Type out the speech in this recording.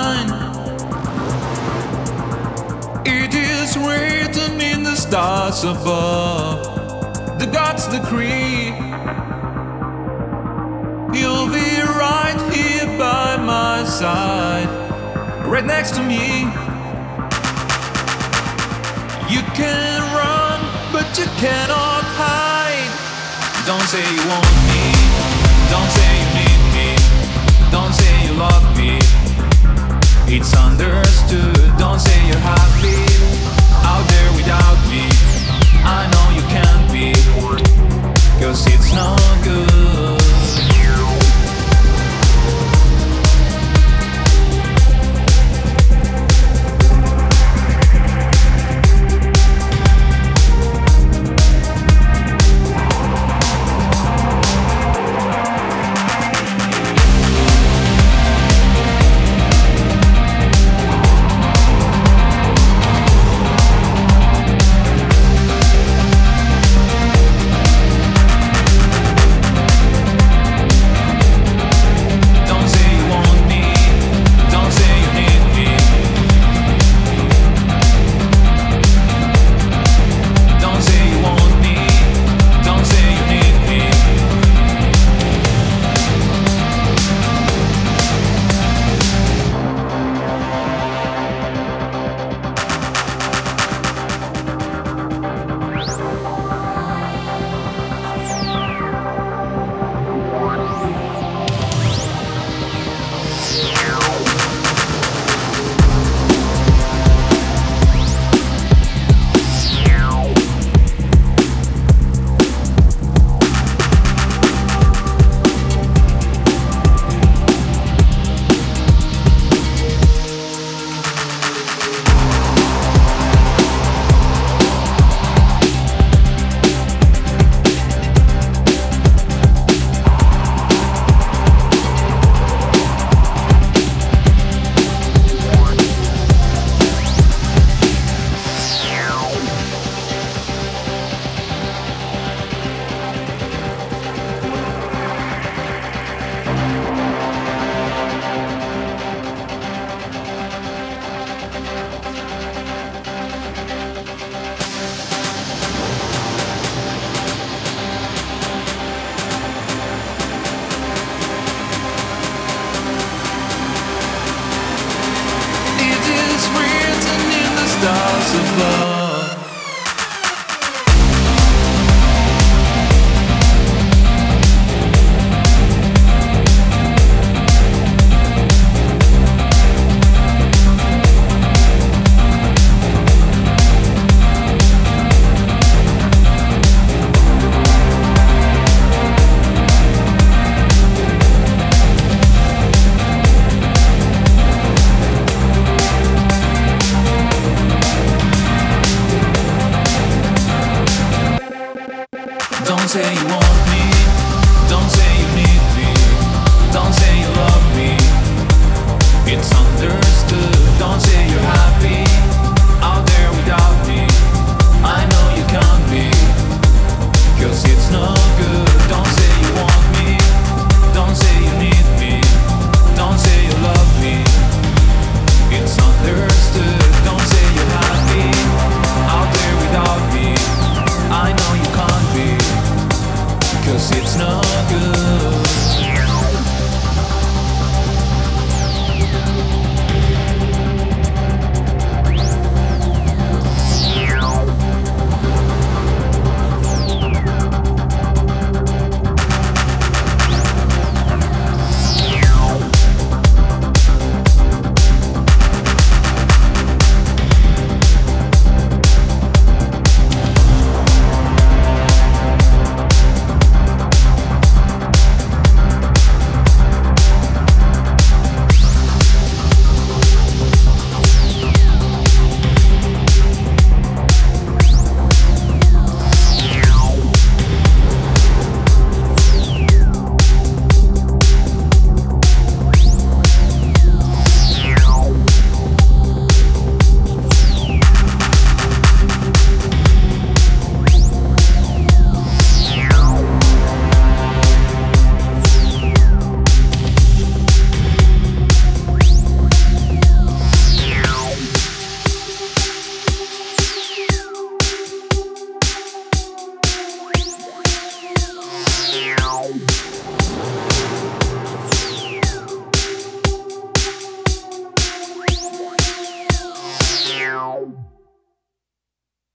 mine. It is written in the stars above. The gods decree you'll be right here by my side, right next to me. You can run, but you cannot hide. Don't say you want me, don't say you need me, don't say you love me. It's understood. Don't say you're happy out there without me. I know you can't be, 'cause it's no good. Stars above. Don't say you want